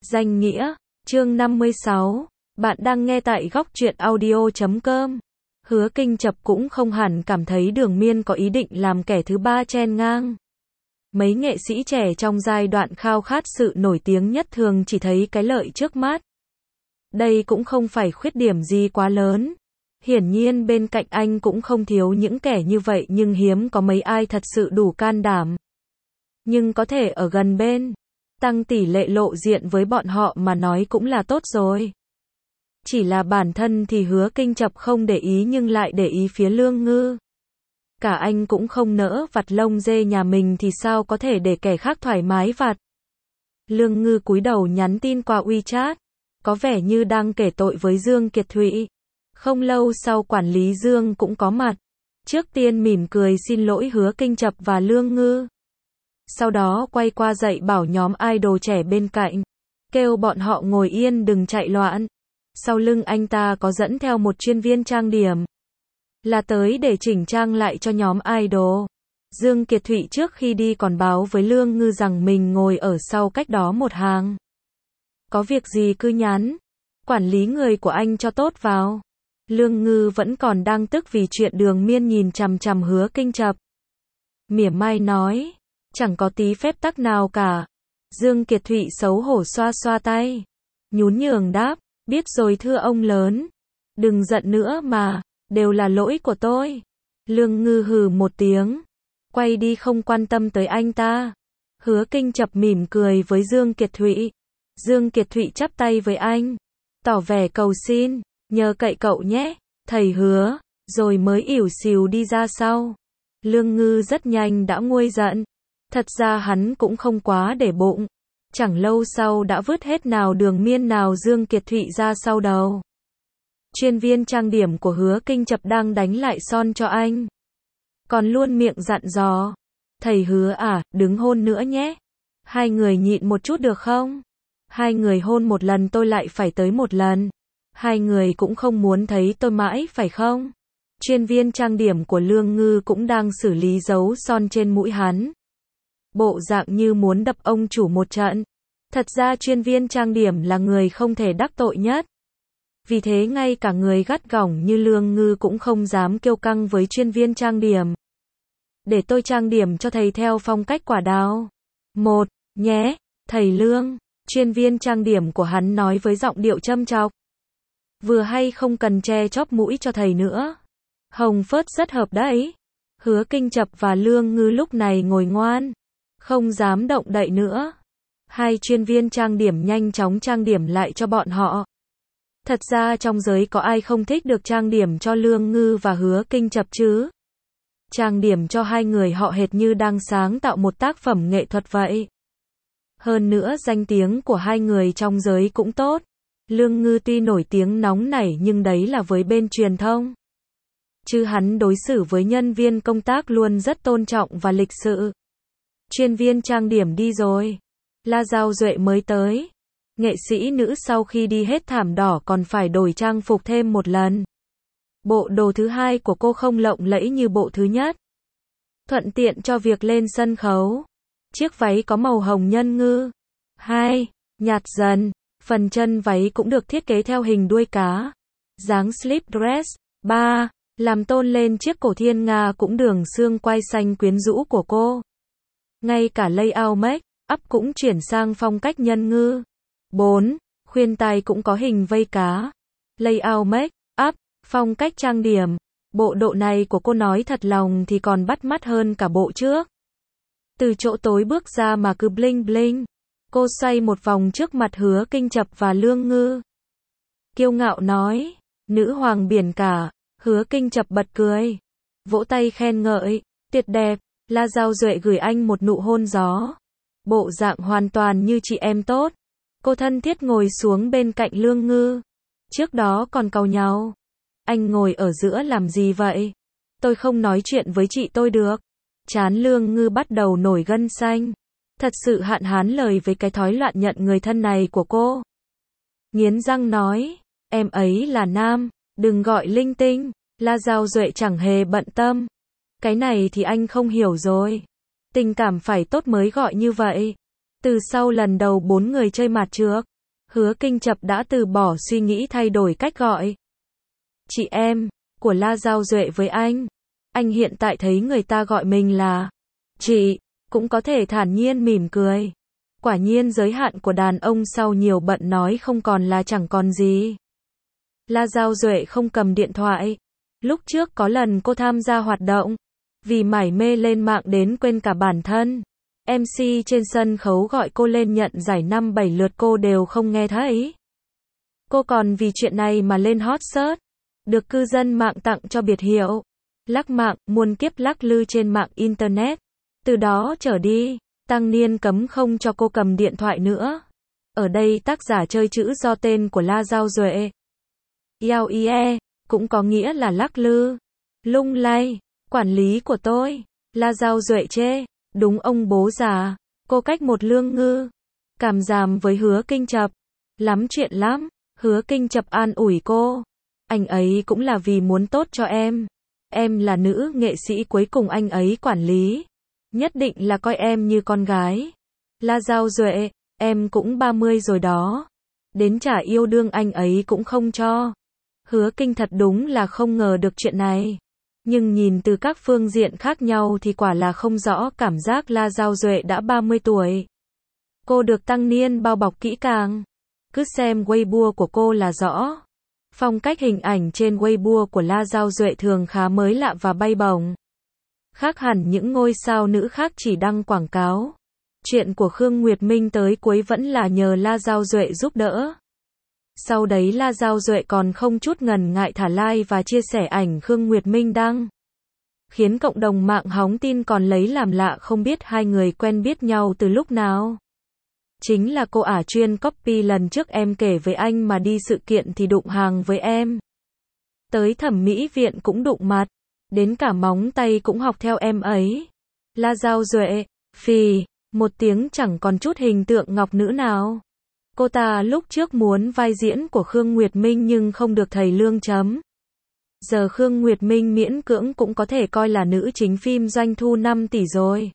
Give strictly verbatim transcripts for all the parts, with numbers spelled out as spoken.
Danh nghĩa, chương năm mươi sáu, bạn đang nghe tại góc truyện audio chấm com. Hứa Kinh Chập cũng không hẳn cảm thấy Đường Miên có ý định làm kẻ thứ ba chen ngang. Mấy nghệ sĩ trẻ trong giai đoạn khao khát sự nổi tiếng nhất thường chỉ thấy cái lợi trước mắt. Đây cũng không phải khuyết điểm gì quá lớn. Hiển nhiên bên cạnh anh cũng không thiếu những kẻ như vậy, nhưng hiếm có mấy ai thật sự đủ can đảm. Nhưng có thể ở gần bên, tăng tỷ lệ lộ diện với bọn họ mà nói cũng là tốt rồi. Chỉ là bản thân thì Hứa Kinh Chập không để ý nhưng lại để ý phía Lương Ngư. Cả anh cũng không nỡ vặt lông dê nhà mình thì sao có thể để kẻ khác thoải mái vặt. Lương Ngư cúi đầu nhắn tin qua WeChat, có vẻ như đang kể tội với Dương Kiệt Thụy. Không lâu sau quản lý Dương cũng có mặt. Trước tiên mỉm cười xin lỗi Hứa Kinh Chập và Lương Ngư. Sau đó quay qua dạy bảo nhóm idol trẻ bên cạnh, kêu bọn họ ngồi yên đừng chạy loạn. Sau lưng anh ta có dẫn theo một chuyên viên trang điểm, là tới để chỉnh trang lại cho nhóm idol. Dương Kiệt Thụy trước khi đi còn báo với Lương Ngư rằng mình ngồi ở sau cách đó một hàng. Có việc gì cứ nhắn, quản lý người của anh cho tốt vào. Lương Ngư vẫn còn đang tức vì chuyện Đường Miên nhìn chằm chằm Hứa Kinh Chập. Mỉa mai nói, chẳng có tí phép tắc nào cả. Dương Kiệt Thụy xấu hổ xoa xoa tay, nhún nhường đáp, biết rồi thưa ông lớn. Đừng giận nữa mà, đều là lỗi của tôi. Lương Ngư hừ một tiếng, quay đi không quan tâm tới anh ta. Hứa Kinh Chập mỉm cười với Dương Kiệt Thụy. Dương Kiệt Thụy chắp tay với anh, tỏ vẻ cầu xin, nhờ cậy cậu nhé, thầy Hứa, rồi mới ỉu xìu đi ra sau. Lương Ngư rất nhanh đã nguôi giận. Thật ra hắn cũng không quá để bụng. Chẳng lâu sau đã vứt hết nào Đường Miên nào Dương Kiệt Thụy ra sau đầu. Chuyên viên trang điểm của Hứa Kinh Chập đang đánh lại son cho anh, còn luôn miệng dặn dò, thầy Hứa à, đứng hôn nữa nhé. Hai người nhịn một chút được không? Hai người hôn một lần tôi lại phải tới một lần. Hai người cũng không muốn thấy tôi mãi phải không? Chuyên viên trang điểm của Lương Ngư cũng đang xử lý dấu son trên mũi hắn, bộ dạng như muốn đập ông chủ một trận. Thật ra chuyên viên trang điểm là người không thể đắc tội nhất. Vì thế ngay cả người gắt gỏng như Lương Ngư cũng không dám kiêu căng với chuyên viên trang điểm. Để tôi trang điểm cho thầy theo phong cách quả đào. Một, nhé, thầy Lương. Chuyên viên trang điểm của hắn nói với giọng điệu châm chọc. Vừa hay không cần che chóp mũi cho thầy nữa. Hồng phớt rất hợp đấy. Hứa Kinh Chập và Lương Ngư lúc này ngồi ngoan, không dám động đậy nữa. Hai chuyên viên trang điểm nhanh chóng trang điểm lại cho bọn họ. Thật ra trong giới có ai không thích được trang điểm cho Lương Ngư và Hứa Kinh Chập chứ? Trang điểm cho hai người họ hệt như đang sáng tạo một tác phẩm nghệ thuật vậy. Hơn nữa danh tiếng của hai người trong giới cũng tốt. Lương Ngư tuy nổi tiếng nóng nảy nhưng đấy là với bên truyền thông. Chứ hắn đối xử với nhân viên công tác luôn rất tôn trọng và lịch sự. Chuyên viên trang điểm đi rồi, La Giao Duệ mới tới. Nghệ sĩ nữ sau khi đi hết thảm đỏ còn phải đổi trang phục thêm một lần. Bộ đồ thứ hai của cô không lộng lẫy như bộ thứ nhất, thuận tiện cho việc lên sân khấu. Chiếc váy có màu hồng nhân ngư. Hai, nhạt dần. Phần chân váy cũng được thiết kế theo hình đuôi cá, dáng slip dress. Ba, làm tôn lên chiếc cổ thiên nga cũng đường xương quai xanh quyến rũ của cô. Ngay cả layout make up cũng chuyển sang phong cách nhân ngư. Bốn, khuyên tai cũng có hình vây cá. Layout make up, phong cách trang điểm. Bộ độ này của cô nói thật lòng thì còn bắt mắt hơn cả bộ trước. Từ chỗ tối bước ra mà cứ bling bling. Cô xoay một vòng trước mặt Hứa Kinh Chập và Lương Ngư, kiêu ngạo nói, nữ hoàng biển cả. Hứa Kinh Chập bật cười, vỗ tay khen ngợi, tuyệt đẹp. La Giao Duệ gửi anh một nụ hôn gió, bộ dạng hoàn toàn như chị em tốt. Cô thân thiết ngồi xuống bên cạnh Lương Ngư. Trước đó còn càu nhau, anh ngồi ở giữa làm gì vậy? Tôi không nói chuyện với chị tôi được. Trán Lương Ngư bắt đầu nổi gân xanh. Thật sự hạn hán lời với cái thói loạn nhận người thân này của cô. Nghiến răng nói, em ấy là nam, đừng gọi linh tinh. La Giao Duệ chẳng hề bận tâm. Cái này thì anh không hiểu rồi. Tình cảm phải tốt mới gọi như vậy. Từ sau lần đầu bốn người chơi mặt trước, Hứa Kinh Chập đã từ bỏ suy nghĩ thay đổi cách gọi. Chị em, của La Giao Duệ với anh. Anh hiện tại thấy người ta gọi mình là chị, cũng có thể thản nhiên mỉm cười. Quả nhiên giới hạn của đàn ông sau nhiều bận nói không còn là chẳng còn gì. La Giao Duệ không cầm điện thoại. Lúc trước có lần cô tham gia hoạt động, vì mải mê lên mạng đến quên cả bản thân. em xê trên sân khấu gọi cô lên nhận giải năm bảy lượt cô đều không nghe thấy. Cô còn vì chuyện này mà lên hot search, được cư dân mạng tặng cho biệt hiệu lắc mạng, muôn kiếp lắc lư trên mạng internet. Từ đó trở đi, tăng niên cấm không cho cô cầm điện thoại nữa. Ở đây tác giả chơi chữ do tên của La Giao Duệ. Yao ie, cũng có nghĩa là lắc lư, lung lay. Quản lý của tôi, La Giao Duệ chê, đúng ông bố già, cô cách một lương ngư. Cảm giảm với Hứa Kinh Chập, lắm chuyện lắm. Hứa Kinh Chập an ủi cô, anh ấy cũng là vì muốn tốt cho em. Em là nữ nghệ sĩ cuối cùng anh ấy quản lý, nhất định là coi em như con gái. La Giao Duệ, em cũng ba mươi rồi đó, đến trả yêu đương anh ấy cũng không cho. Hứa Kinh thật đúng là không ngờ được chuyện này. Nhưng nhìn từ các phương diện khác nhau thì quả là không rõ cảm giác La Giao Duệ đã ba mươi tuổi. Cô được tăng niên bao bọc kỹ càng. Cứ xem Weibo của cô là rõ. Phong cách hình ảnh trên Weibo của La Giao Duệ thường khá mới lạ và bay bổng. Khác hẳn những ngôi sao nữ khác chỉ đăng quảng cáo. Chuyện của Khương Nguyệt Minh tới cuối vẫn là nhờ La Giao Duệ giúp đỡ. Sau đấy La Giao Duệ còn không chút ngần ngại thả like và chia sẻ ảnh Khương Nguyệt Minh đăng. Khiến cộng đồng mạng hóng tin còn lấy làm lạ không biết hai người quen biết nhau từ lúc nào. Chính là cô ả chuyên copy lần trước em kể với anh mà đi sự kiện thì đụng hàng với em. Tới thẩm mỹ viện cũng đụng mặt. Đến cả móng tay cũng học theo em ấy. La Giao Duệ, phì, một tiếng chẳng còn chút hình tượng ngọc nữ nào. Cô ta lúc trước muốn vai diễn của Khương Nguyệt Minh nhưng không được thầy lương chấm. Giờ Khương Nguyệt Minh miễn cưỡng cũng có thể coi là nữ chính phim doanh thu năm tỷ rồi.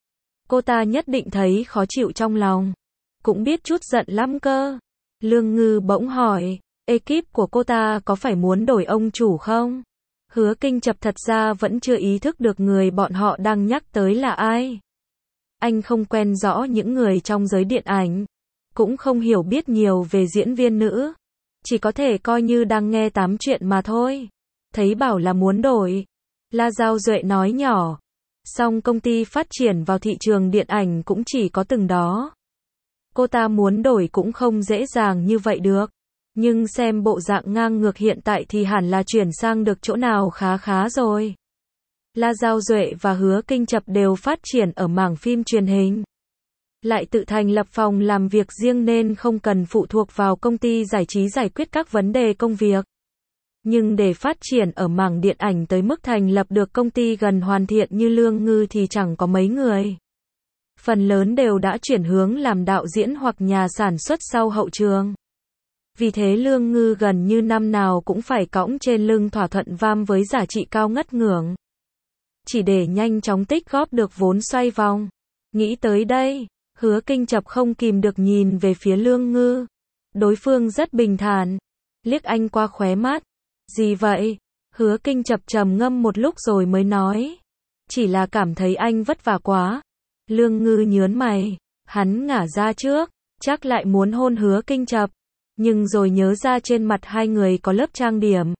Cô ta nhất định thấy khó chịu trong lòng. Cũng biết chút giận lắm cơ. Lương Ngư bỗng hỏi, ekip của cô ta có phải muốn đổi ông chủ không? Hứa Kinh Chập thật ra vẫn chưa ý thức được người bọn họ đang nhắc tới là ai. Anh không quen rõ những người trong giới điện ảnh. Cũng không hiểu biết nhiều về diễn viên nữ. Chỉ có thể coi như đang nghe tám chuyện mà thôi. Thấy bảo là muốn đổi. La Giao Duệ nói nhỏ. Song công ty phát triển vào thị trường điện ảnh cũng chỉ có từng đó. Cô ta muốn đổi cũng không dễ dàng như vậy được. Nhưng xem bộ dạng ngang ngược hiện tại thì hẳn là chuyển sang được chỗ nào khá khá rồi. La Giao Duệ và Hứa Kinh Chập đều phát triển ở mảng phim truyền hình. Lại tự thành lập phòng làm việc riêng nên không cần phụ thuộc vào công ty giải trí giải quyết các vấn đề công việc. Nhưng để phát triển ở mảng điện ảnh tới mức thành lập được công ty gần hoàn thiện như Lương Ngư thì chẳng có mấy người. Phần lớn đều đã chuyển hướng làm đạo diễn hoặc nhà sản xuất sau hậu trường. Vì thế Lương Ngư gần như năm nào cũng phải cõng trên lưng thỏa thuận vam với giá trị cao ngất ngưỡng. Chỉ để nhanh chóng tích góp được vốn xoay vòng. Nghĩ tới đây, Hứa Kinh Chập không kìm được nhìn về phía Lương Ngư. Đối phương rất bình thản. Liếc anh qua khóe mắt. Gì vậy? Hứa Kinh Chập trầm ngâm một lúc rồi mới nói. Chỉ là cảm thấy anh vất vả quá. Lương Ngư nhớn mày. Hắn ngả ra trước. Chắc lại muốn hôn Hứa Kinh Chập. Nhưng rồi nhớ ra trên mặt hai người có lớp trang điểm.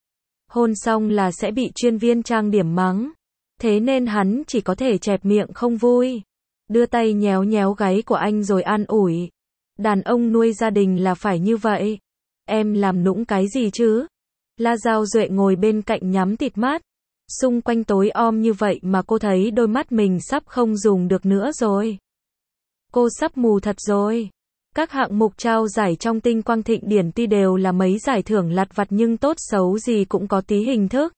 Hôn xong là sẽ bị chuyên viên trang điểm mắng. Thế nên hắn chỉ có thể chẹp miệng không vui. Đưa tay nhéo nhéo gáy của anh rồi an ủi. Đàn ông nuôi gia đình là phải như vậy. Em làm nũng cái gì chứ? La Giao Duệ ngồi bên cạnh nhắm tịt mắt. Xung quanh tối om như vậy mà cô thấy đôi mắt mình sắp không dùng được nữa rồi. Cô sắp mù thật rồi. Các hạng mục trao giải trong Tinh Quang Thịnh Điển tuy đều là mấy giải thưởng lặt vặt nhưng tốt xấu gì cũng có tí hình thức.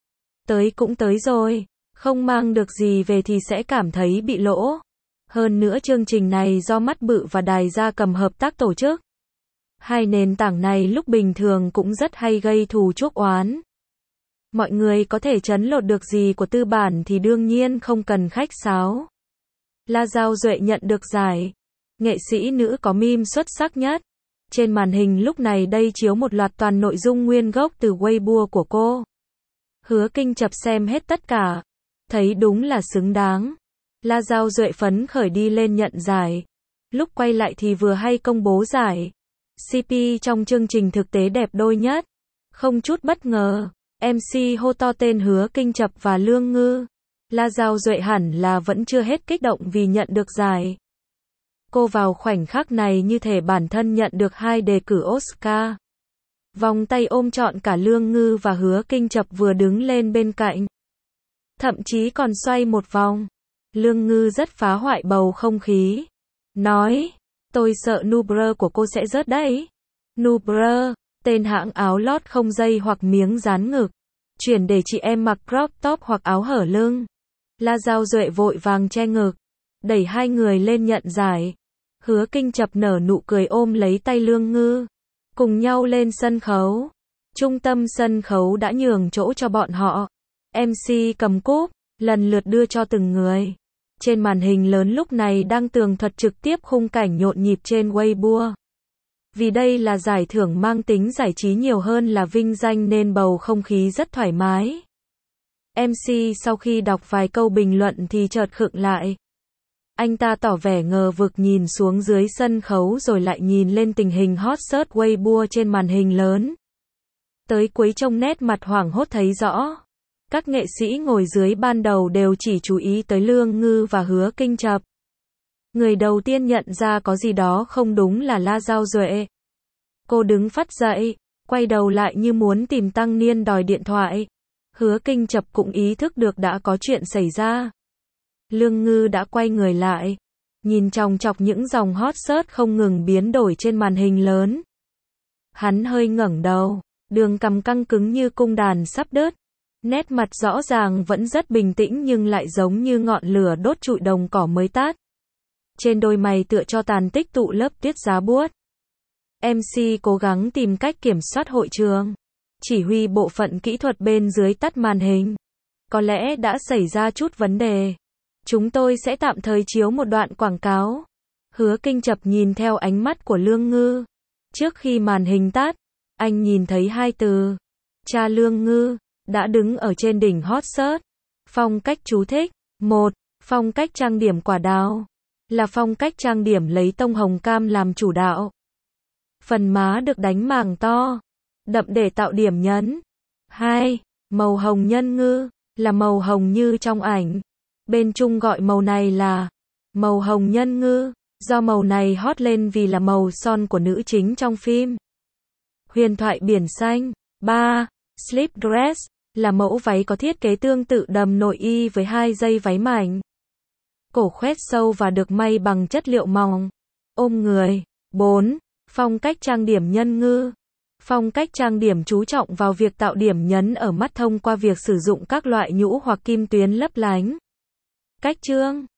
Tới cũng tới rồi. Không mang được gì về thì sẽ cảm thấy bị lỗ. Hơn nữa chương trình này do Mắt Bự và Đài Gia Cầm hợp tác tổ chức. Hai nền tảng này lúc bình thường cũng rất hay gây thù chuốc oán. Mọi người có thể trấn lột được gì của tư bản thì đương nhiên không cần khách sáo. La Giao Duệ nhận được giải nghệ sĩ nữ có meme xuất sắc nhất. Trên màn hình lúc này đây chiếu một loạt toàn nội dung nguyên gốc từ Weibo của cô. Hứa Kinh Chập xem hết tất cả, thấy đúng là xứng đáng. La Giao Duệ phấn khởi đi lên nhận giải. Lúc quay lại thì vừa hay công bố giải. xê pê trong chương trình thực tế đẹp đôi nhất. Không chút bất ngờ, em xê hô to tên Hứa Kinh Chập và Lương Ngư. La Giao Duệ hẳn là vẫn chưa hết kích động vì nhận được giải. Cô vào khoảnh khắc này như thể bản thân nhận được hai đề cử Oscar. Vòng tay ôm trọn cả Lương Ngư và Hứa Kinh Chập vừa đứng lên bên cạnh. Thậm chí còn xoay một vòng. Lương Ngư rất phá hoại bầu không khí. Nói, tôi sợ Nubre của cô sẽ rớt đấy. Nubre, tên hãng áo lót không dây hoặc miếng dán ngực. Chuyển để chị em mặc crop top hoặc áo hở lưng. La Giao Duệ vội vàng che ngực. Đẩy hai người lên nhận giải. Hứa Kinh Chập nở nụ cười ôm lấy tay Lương Ngư. Cùng nhau lên sân khấu. Trung tâm sân khấu đã nhường chỗ cho bọn họ. em xê cầm cúp, lần lượt đưa cho từng người. Trên màn hình lớn lúc này đang tường thuật trực tiếp khung cảnh nhộn nhịp trên Weibo. Vì đây là giải thưởng mang tính giải trí nhiều hơn là vinh danh nên bầu không khí rất thoải mái. em xê sau khi đọc vài câu bình luận thì chợt khựng lại. Anh ta tỏ vẻ ngờ vực nhìn xuống dưới sân khấu rồi lại nhìn lên tình hình hot search Weibo trên màn hình lớn. Tới cuối trông nét mặt hoảng hốt thấy rõ. Các nghệ sĩ ngồi dưới ban đầu đều chỉ chú ý tới Lương Ngư và Hứa Kinh Chập. Người đầu tiên nhận ra có gì đó không đúng là La Giao Duệ. Cô đứng phắt dậy, quay đầu lại như muốn tìm Tăng Niên đòi điện thoại. Hứa Kinh Chập cũng ý thức được đã có chuyện xảy ra. Lương Ngư đã quay người lại, nhìn chòng chọc những dòng hot search không ngừng biến đổi trên màn hình lớn. Hắn hơi ngẩng đầu, đường cằm căng cứng như cung đàn sắp đứt. Nét mặt rõ ràng vẫn rất bình tĩnh nhưng lại giống như ngọn lửa đốt trụi đồng cỏ mới tắt. Trên đôi mày tựa cho tàn tích tụ lớp tiết giá buốt. em xê cố gắng tìm cách kiểm soát hội trường. Chỉ huy bộ phận kỹ thuật bên dưới tắt màn hình. Có lẽ đã xảy ra chút vấn đề. Chúng tôi sẽ tạm thời chiếu một đoạn quảng cáo. Hứa Kinh Chập nhìn theo ánh mắt của Lương Ngư. Trước khi màn hình tắt, anh nhìn thấy hai từ. Cha Lương Ngư đã đứng ở trên đỉnh hot search. Phong cách chú thích. một. Phong cách trang điểm quả đào. Là phong cách trang điểm lấy tông hồng cam làm chủ đạo. Phần má được đánh màng to, đậm để tạo điểm nhấn. hai. Màu hồng nhân ngư. Là màu hồng như trong ảnh. Bên Trung gọi màu này là màu hồng nhân ngư. Do màu này hot lên vì là màu son của nữ chính trong phim Huyền thoại biển xanh. ba. Slip dress. Là mẫu váy có thiết kế tương tự đầm nội y với hai dây váy mảnh. Cổ khoét sâu và được may bằng chất liệu mỏng. Ôm người. bốn. Phong cách trang điểm nhân ngư. Phong cách trang điểm chú trọng vào việc tạo điểm nhấn ở mắt thông qua việc sử dụng các loại nhũ hoặc kim tuyến lấp lánh. Cách trương.